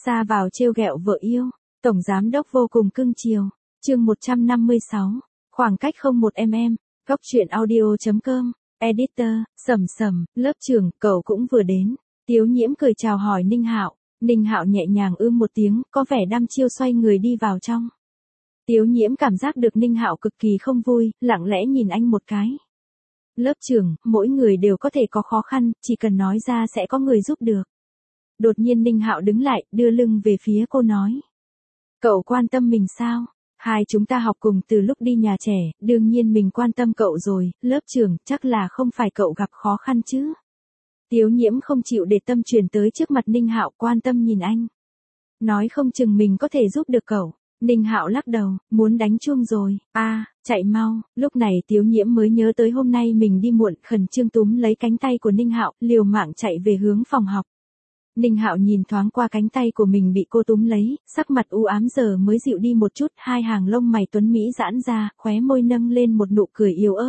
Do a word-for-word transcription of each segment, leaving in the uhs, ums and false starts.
Ra vào trêu ghẹo vợ yêu, tổng giám đốc vô cùng cưng chiều. Chương một trăm năm mươi sáu, khoảng cách không một mm, góc truyện audio.com, editor, Sầm Sầm, lớp trưởng, cậu cũng vừa đến. Tiếu Nhiễm cười chào hỏi Ninh Hạo, Ninh Hạo nhẹ nhàng ưm một tiếng, có vẻ đăm chiêu xoay người đi vào trong. Tiếu Nhiễm cảm giác được Ninh Hạo cực kỳ không vui, lặng lẽ nhìn anh một cái. Lớp trưởng, mỗi người đều có thể có khó khăn, chỉ cần nói ra sẽ có người giúp được. Đột nhiên Ninh Hạo đứng lại, đưa lưng về phía cô nói. Cậu quan tâm mình sao? Hai chúng ta học cùng từ lúc đi nhà trẻ, đương nhiên mình quan tâm cậu rồi, lớp trưởng, chắc là không phải cậu gặp khó khăn chứ. Tiếu Nhiễm không chịu để tâm truyền tới trước mặt Ninh Hạo, quan tâm nhìn anh. Nói không chừng mình có thể giúp được cậu. Ninh Hạo lắc đầu, muốn đánh chuông rồi, a à, chạy mau. Lúc này Tiếu Nhiễm mới nhớ tới hôm nay mình đi muộn, khẩn trương túm lấy cánh tay của Ninh Hạo, liều mạng chạy về hướng phòng học. Ninh Hạo nhìn thoáng qua cánh tay của mình bị cô túm lấy, sắc mặt u ám giờ mới dịu đi một chút, hai hàng lông mày tuấn mỹ giãn ra, khóe môi nâng lên một nụ cười yếu ớt.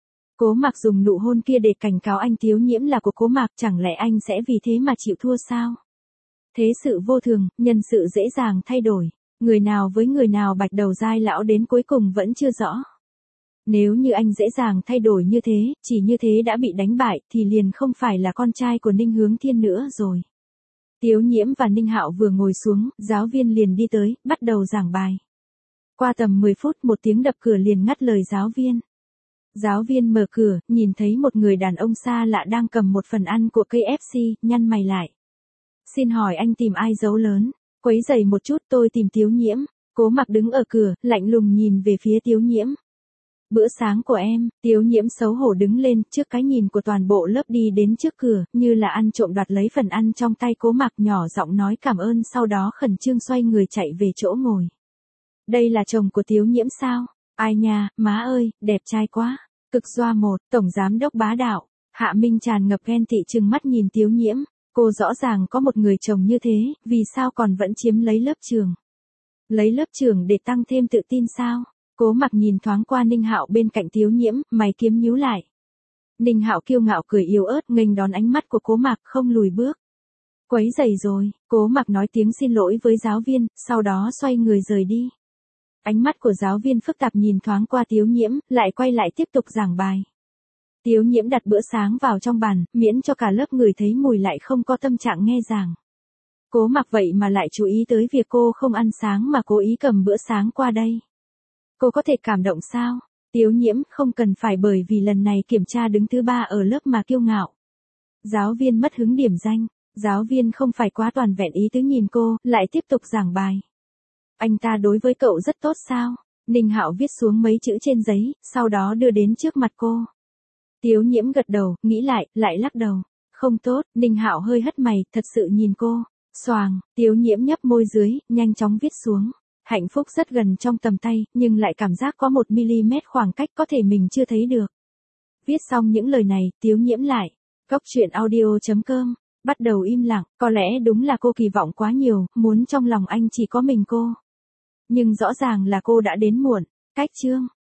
Cố Mạc dùng nụ hôn kia để cảnh cáo anh Tiếu Nhiễm là của Cố Mạc, chẳng lẽ anh sẽ vì thế mà chịu thua sao? Thế sự vô thường, nhân sự dễ dàng thay đổi, người nào với người nào bạch đầu dai lão đến cuối cùng vẫn chưa rõ. Nếu như anh dễ dàng thay đổi như thế, chỉ như thế đã bị đánh bại, thì liền không phải là con trai của Ninh Hướng Thiên nữa rồi. Tiếu Nhiễm và Ninh Hạo vừa ngồi xuống, giáo viên liền đi tới, bắt đầu giảng bài. Qua tầm mười phút một tiếng đập cửa liền ngắt lời giáo viên. Giáo viên mở cửa, nhìn thấy một người đàn ông xa lạ đang cầm một phần ăn của ca ép xê, nhăn mày lại. Xin hỏi anh tìm ai giấu lớn? Quấy rầy một chút, tôi tìm Tiếu Nhiễm. Cố Mạc đứng ở cửa, lạnh lùng nhìn về phía Tiếu Nhiễm. Bữa sáng của em. Tiếu Nhiễm xấu hổ đứng lên, trước cái nhìn của toàn bộ lớp đi đến trước cửa, như là ăn trộm đoạt lấy phần ăn trong tay Cố Mạc, nhỏ giọng nói cảm ơn, sau đó khẩn trương xoay người chạy về chỗ ngồi. Đây là chồng của Tiếu Nhiễm sao? Ai nha, má ơi, đẹp trai quá. Cực doa một, tổng giám đốc bá đạo. Hạ Minh tràn ngập ghen tị trừng mắt nhìn Tiếu Nhiễm. Cô rõ ràng có một người chồng như thế, vì sao còn vẫn chiếm lấy lớp trường? Lấy lớp trường để tăng thêm tự tin sao? Cố Mạc nhìn thoáng qua Ninh Hạo bên cạnh Tiếu Nhiễm, mày kiếm nhíu lại. Ninh Hạo kiêu ngạo cười yếu ớt, nghênh đón ánh mắt của Cố Mạc, không lùi bước. Quấy rầy rồi. Cố Mạc nói tiếng xin lỗi với giáo viên, sau đó xoay người rời đi. Ánh mắt của giáo viên phức tạp nhìn thoáng qua Tiếu Nhiễm, lại quay lại tiếp tục giảng bài. Tiếu Nhiễm đặt bữa sáng vào trong bàn, miễn cho cả lớp người thấy mùi lại không có tâm trạng nghe giảng. Cố Mạc vậy mà lại chú ý tới việc cô không ăn sáng mà cố ý cầm bữa sáng qua đây. Cô có thể cảm động sao? Tiếu Nhiễm không cần phải bởi vì lần này kiểm tra đứng thứ ba ở lớp mà kiêu ngạo. Giáo viên mất hứng điểm danh, giáo viên không phải quá toàn vẹn ý tứ nhìn cô, lại tiếp tục giảng bài. Anh ta đối với cậu rất tốt sao? Ninh Hạo viết xuống mấy chữ trên giấy, sau đó đưa đến trước mặt cô. Tiếu Nhiễm gật đầu, nghĩ lại, lại lắc đầu. Không tốt, Ninh Hạo hơi hất mày, thật sự nhìn cô. Xoàng, Tiếu Nhiễm nhấp môi dưới, nhanh chóng viết xuống. Hạnh phúc rất gần trong tầm tay, nhưng lại cảm giác có một mi-li-mét khoảng cách có thể mình chưa thấy được. Viết xong những lời này, Tiếu Nhiễm lại. Góc truyện audio.com, bắt đầu im lặng, có lẽ đúng là cô kỳ vọng quá nhiều, muốn trong lòng anh chỉ có mình cô. Nhưng rõ ràng là cô đã đến muộn. Cách chương.